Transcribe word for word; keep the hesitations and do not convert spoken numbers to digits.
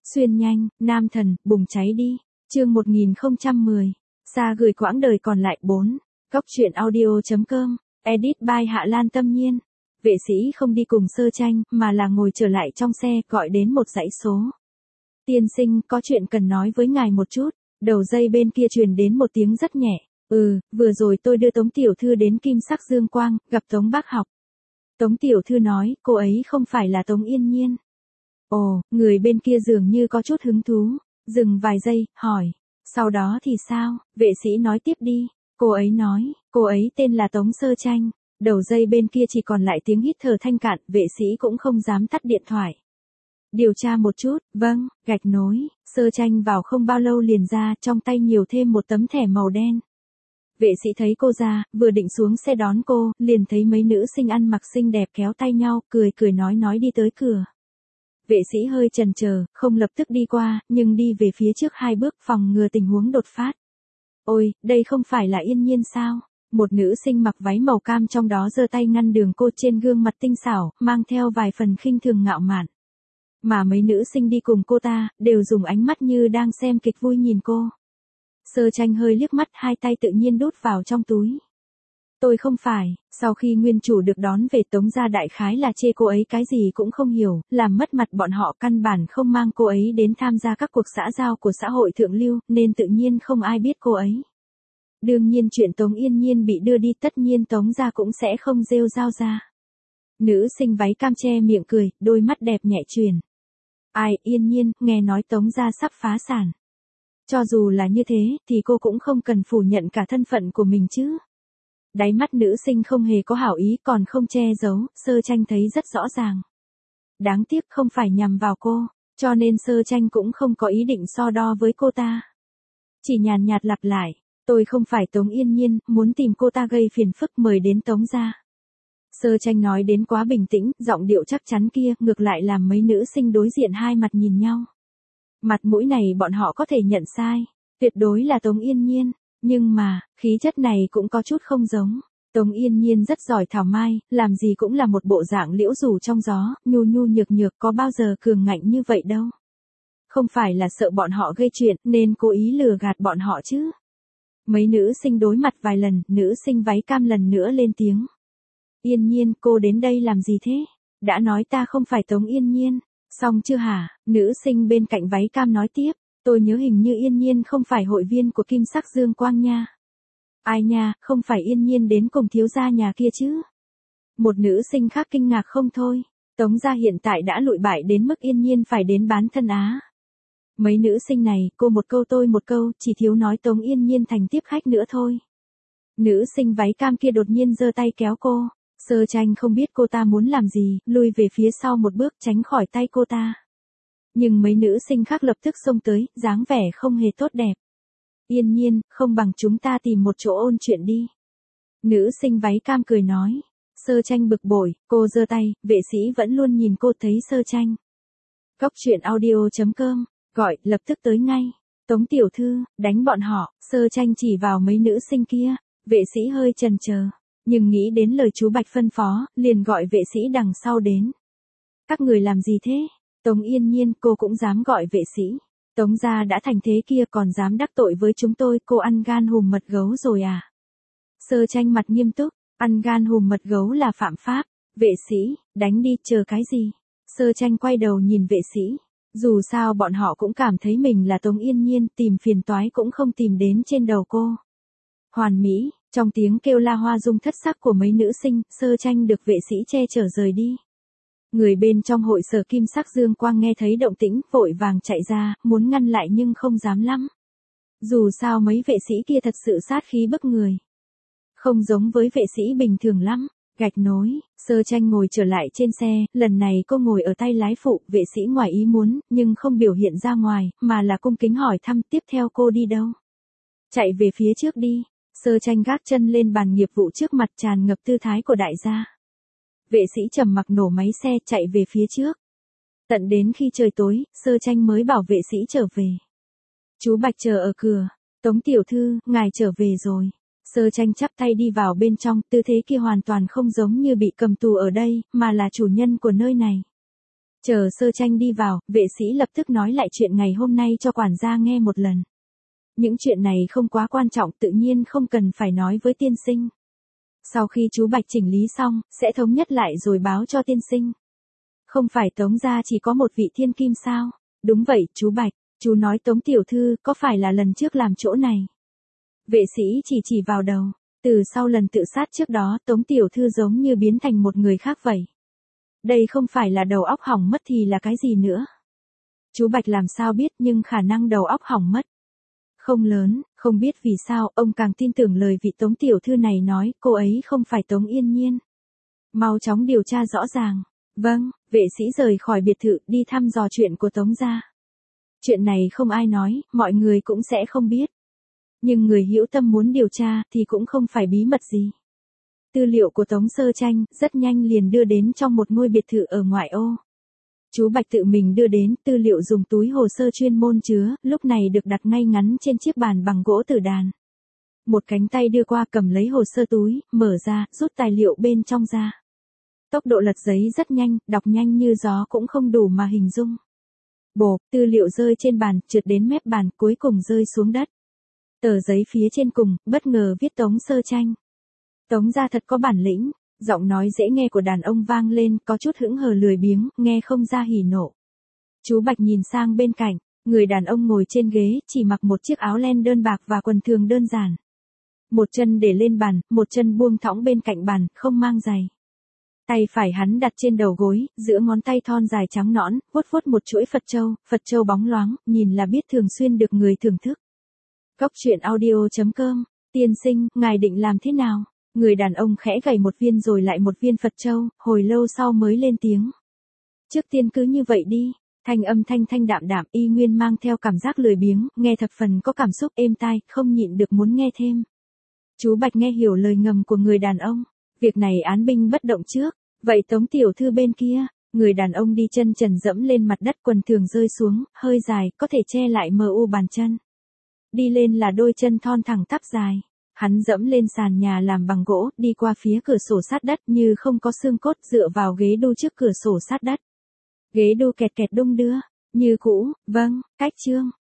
Xuyên nhanh, nam thần, bùng cháy đi. Chương một nghìn không trăm mười. Xa gửi quãng đời còn lại bốn. Góc truyện audio chấm com. Edit by Hạ Lan Tâm Nhiên. Vệ sĩ không đi cùng Sơ Tranh, mà là ngồi trở lại trong xe, gọi đến một dãy số. Tiên sinh, có chuyện cần nói với ngài một chút. Đầu dây bên kia truyền đến một tiếng rất nhẹ. Ừ, vừa rồi tôi đưa Tống Tiểu Thư đến Kim Sắc Dương Quang, gặp Tống Bác Học. Tống Tiểu Thư nói, cô ấy không phải là Tống Yên Nhiên. Ồ, người bên kia dường như có chút hứng thú. Dừng vài giây, hỏi. Sau đó thì sao? Vệ sĩ nói tiếp đi. Cô ấy nói, cô ấy tên là Tống Sơ Tranh. Đầu dây bên kia chỉ còn lại tiếng hít thở thanh cạn, vệ sĩ cũng không dám tắt điện thoại. Điều tra một chút, vâng, gạch nối. Sơ Tranh vào không bao lâu liền ra, trong tay nhiều thêm một tấm thẻ màu đen. Vệ sĩ thấy cô ra, vừa định xuống xe đón cô, liền thấy mấy nữ sinh ăn mặc xinh đẹp kéo tay nhau, cười cười nói nói đi tới cửa. Vệ sĩ hơi chần chờ, không lập tức đi qua, nhưng đi về phía trước hai bước phòng ngừa tình huống đột phát. Ôi, đây không phải là Yên Nhiên sao? Một nữ sinh mặc váy màu cam trong đó giơ tay ngăn đường cô, trên gương mặt tinh xảo, mang theo vài phần khinh thường ngạo mạn. Mà mấy nữ sinh đi cùng cô ta, đều dùng ánh mắt như đang xem kịch vui nhìn cô. Sơ Tranh hơi liếc mắt, hai tay tự nhiên đút vào trong túi. Tôi không phải, sau khi nguyên chủ được đón về Tống gia đại khái là chê cô ấy cái gì cũng không hiểu, làm mất mặt bọn họ, căn bản không mang cô ấy đến tham gia các cuộc xã giao của xã hội thượng lưu, nên tự nhiên không ai biết cô ấy. Đương nhiên chuyện Tống Yên Nhiên bị đưa đi tất nhiên Tống gia cũng sẽ không rêu rao ra. Nữ sinh váy cam che miệng cười, đôi mắt đẹp nhẹ chuyển. Ai, Yên Nhiên, nghe nói Tống gia sắp phá sản. Cho dù là như thế, thì cô cũng không cần phủ nhận cả thân phận của mình chứ. Đáy mắt nữ sinh không hề có hảo ý, còn không che giấu, Sơ Tranh thấy rất rõ ràng. Đáng tiếc không phải nhằm vào cô, cho nên Sơ Tranh cũng không có ý định so đo với cô ta. Chỉ nhàn nhạt lặp lại, tôi không phải Tống Yên Nhiên, muốn tìm cô ta gây phiền phức mời đến Tống gia. Sơ Tranh nói đến quá bình tĩnh, giọng điệu chắc chắn kia, ngược lại làm mấy nữ sinh đối diện hai mặt nhìn nhau. Mặt mũi này bọn họ có thể nhận sai, tuyệt đối là Tống Yên Nhiên. Nhưng mà, khí chất này cũng có chút không giống. Tống Yên Nhiên rất giỏi thảo mai, làm gì cũng là một bộ dạng liễu rủ trong gió, nhu nhu nhược nhược, có bao giờ cường ngạnh như vậy đâu. Không phải là sợ bọn họ gây chuyện, nên cố ý lừa gạt bọn họ chứ. Mấy nữ sinh đối mặt vài lần, nữ sinh váy cam lần nữa lên tiếng. Yên Nhiên, cô đến đây làm gì thế? Đã nói ta không phải Tống Yên Nhiên. Xong chưa hả? Nữ sinh bên cạnh váy cam nói tiếp. Tôi nhớ hình như Yên Nhiên không phải hội viên của Kim Sắc Dương Quang nha. Ai nha, không phải Yên Nhiên đến cùng thiếu gia nhà kia chứ? Một nữ sinh khác kinh ngạc không thôi. Tống gia hiện tại đã lụi bại đến mức Yên Nhiên phải đến bán thân á. Mấy nữ sinh này, cô một câu tôi một câu, chỉ thiếu nói Tống Yên Nhiên thành tiếp khách nữa thôi. Nữ sinh váy cam kia đột nhiên giơ tay kéo cô. Sơ Tranh không biết cô ta muốn làm gì, lui về phía sau một bước tránh khỏi tay cô ta. Nhưng mấy nữ sinh khác lập tức xông tới, dáng vẻ không hề tốt đẹp. Yên Nhiên, không bằng chúng ta tìm một chỗ ôn chuyện đi. Nữ sinh váy cam cười nói. Sơ Tranh bực bội, cô giơ tay, vệ sĩ vẫn luôn nhìn cô thấy Sơ Tranh. Góc truyện audio chấm com, gọi, lập tức tới ngay. Tống Tiểu Thư, đánh bọn họ. Sơ Tranh chỉ vào mấy nữ sinh kia, vệ sĩ hơi chần chờ. Nhưng nghĩ đến lời chú Bạch phân phó, liền gọi vệ sĩ đằng sau đến. Các người làm gì thế? Tống Yên Nhiên, cô cũng dám gọi vệ sĩ. Tống gia đã thành thế kia còn dám đắc tội với chúng tôi, cô ăn gan hùm mật gấu rồi à? Sơ Tranh mặt nghiêm túc, ăn gan hùm mật gấu là phạm pháp. Vệ sĩ, đánh đi, chờ cái gì? Sơ Tranh quay đầu nhìn vệ sĩ. Dù sao bọn họ cũng cảm thấy mình là Tống Yên Nhiên, tìm phiền toái cũng không tìm đến trên đầu cô. Hoàn mỹ, trong tiếng kêu la hoa dung thất sắc của mấy nữ sinh, Sơ Tranh được vệ sĩ che chở rời đi. Người bên trong hội sở Kim Sắc Dương Quang nghe thấy động tĩnh, vội vàng chạy ra, muốn ngăn lại nhưng không dám lắm. Dù sao mấy vệ sĩ kia thật sự sát khí bức người. Không giống với vệ sĩ bình thường lắm. Gạch nối, Sơ Tranh ngồi trở lại trên xe, lần này cô ngồi ở tay lái phụ, vệ sĩ ngoài ý muốn, nhưng không biểu hiện ra ngoài, mà là cung kính hỏi thăm tiếp theo cô đi đâu. Chạy về phía trước đi. Sơ Tranh gác chân lên bàn nghiệp vụ trước mặt tràn ngập tư thái của đại gia. Vệ sĩ trầm mặc nổ máy xe chạy về phía trước. Tận đến khi trời tối, Sơ Tranh mới bảo vệ sĩ trở về. Chú Bạch chờ ở cửa. Tống Tiểu Thư, ngài trở về rồi. Sơ Tranh chắp tay đi vào bên trong, tư thế kia hoàn toàn không giống như bị cầm tù ở đây, mà là chủ nhân của nơi này. Chờ Sơ Tranh đi vào, vệ sĩ lập tức nói lại chuyện ngày hôm nay cho quản gia nghe một lần. Những chuyện này không quá quan trọng, tự nhiên không cần phải nói với tiên sinh. Sau khi chú Bạch chỉnh lý xong, sẽ thống nhất lại rồi báo cho tiên sinh. Không phải Tống gia chỉ có một vị thiên kim sao? Đúng vậy, chú Bạch, chú nói Tống tiểu thư có phải là lần trước làm chỗ này? Vệ sĩ chỉ chỉ vào đầu, từ sau lần tự sát trước đó Tống tiểu thư giống như biến thành một người khác vậy. Đây không phải là đầu óc hỏng mất thì là cái gì nữa? Chú Bạch làm sao biết, nhưng khả năng đầu óc hỏng mất không lớn, không biết vì sao ông càng tin tưởng lời vị Tống tiểu thư này nói, cô ấy không phải Tống Yên Nhiên. Mau chóng điều tra rõ ràng. Vâng, vệ sĩ rời khỏi biệt thự đi thăm dò chuyện của Tống gia. Chuyện này không ai nói, mọi người cũng sẽ không biết. Nhưng người hữu tâm muốn điều tra thì cũng không phải bí mật gì. Tư liệu của Tống Sơ Tranh rất nhanh liền đưa đến trong một ngôi biệt thự ở ngoại ô. Chú Bạch tự mình đưa đến, tư liệu dùng túi hồ sơ chuyên môn chứa, lúc này được đặt ngay ngắn trên chiếc bàn bằng gỗ tử đàn. Một cánh tay đưa qua cầm lấy hồ sơ túi, mở ra, rút tài liệu bên trong ra. Tốc độ lật giấy rất nhanh, đọc nhanh như gió cũng không đủ mà hình dung. Bộp, tư liệu rơi trên bàn, trượt đến mép bàn, cuối cùng rơi xuống đất. Tờ giấy phía trên cùng, bất ngờ viết Tống Sơ Tranh. Tống gia thật có bản lĩnh, giọng nói dễ nghe của đàn ông vang lên, có chút hững hờ lười biếng, nghe không ra hỉ nộ. Chú Bạch nhìn sang bên cạnh, người đàn ông ngồi trên ghế, chỉ mặc một chiếc áo len đơn bạc và quần thường đơn giản. Một chân để lên bàn, một chân buông thõng bên cạnh bàn, không mang giày. Tay phải hắn đặt trên đầu gối, giữa ngón tay thon dài trắng nõn, vuốt vuốt một chuỗi Phật châu, Phật châu bóng loáng, nhìn là biết thường xuyên được người thưởng thức. Góc truyện audio chấm com, tiên sinh, ngài định làm thế nào? Người đàn ông khẽ gảy một viên rồi lại một viên Phật châu, hồi lâu sau mới lên tiếng. Trước tiên cứ như vậy đi, thanh âm thanh thanh đạm đạm, y nguyên mang theo cảm giác lười biếng, nghe thập phần có cảm xúc êm tai, không nhịn được muốn nghe thêm. Chú Bạch nghe hiểu lời ngầm của người đàn ông, việc này án binh bất động trước, vậy Tống tiểu thư bên kia, người đàn ông đi chân trần dẫm lên mặt đất, quần thường rơi xuống, hơi dài, có thể che lại mờ u bàn chân. Đi lên là đôi chân thon thẳng tắp dài. Hắn dẫm lên sàn nhà làm bằng gỗ, đi qua phía cửa sổ sát đất như không có xương cốt, dựa vào ghế đu trước cửa sổ sát đất. Ghế đu kẹt kẹt đung đưa, như cũ, vâng, cách chương.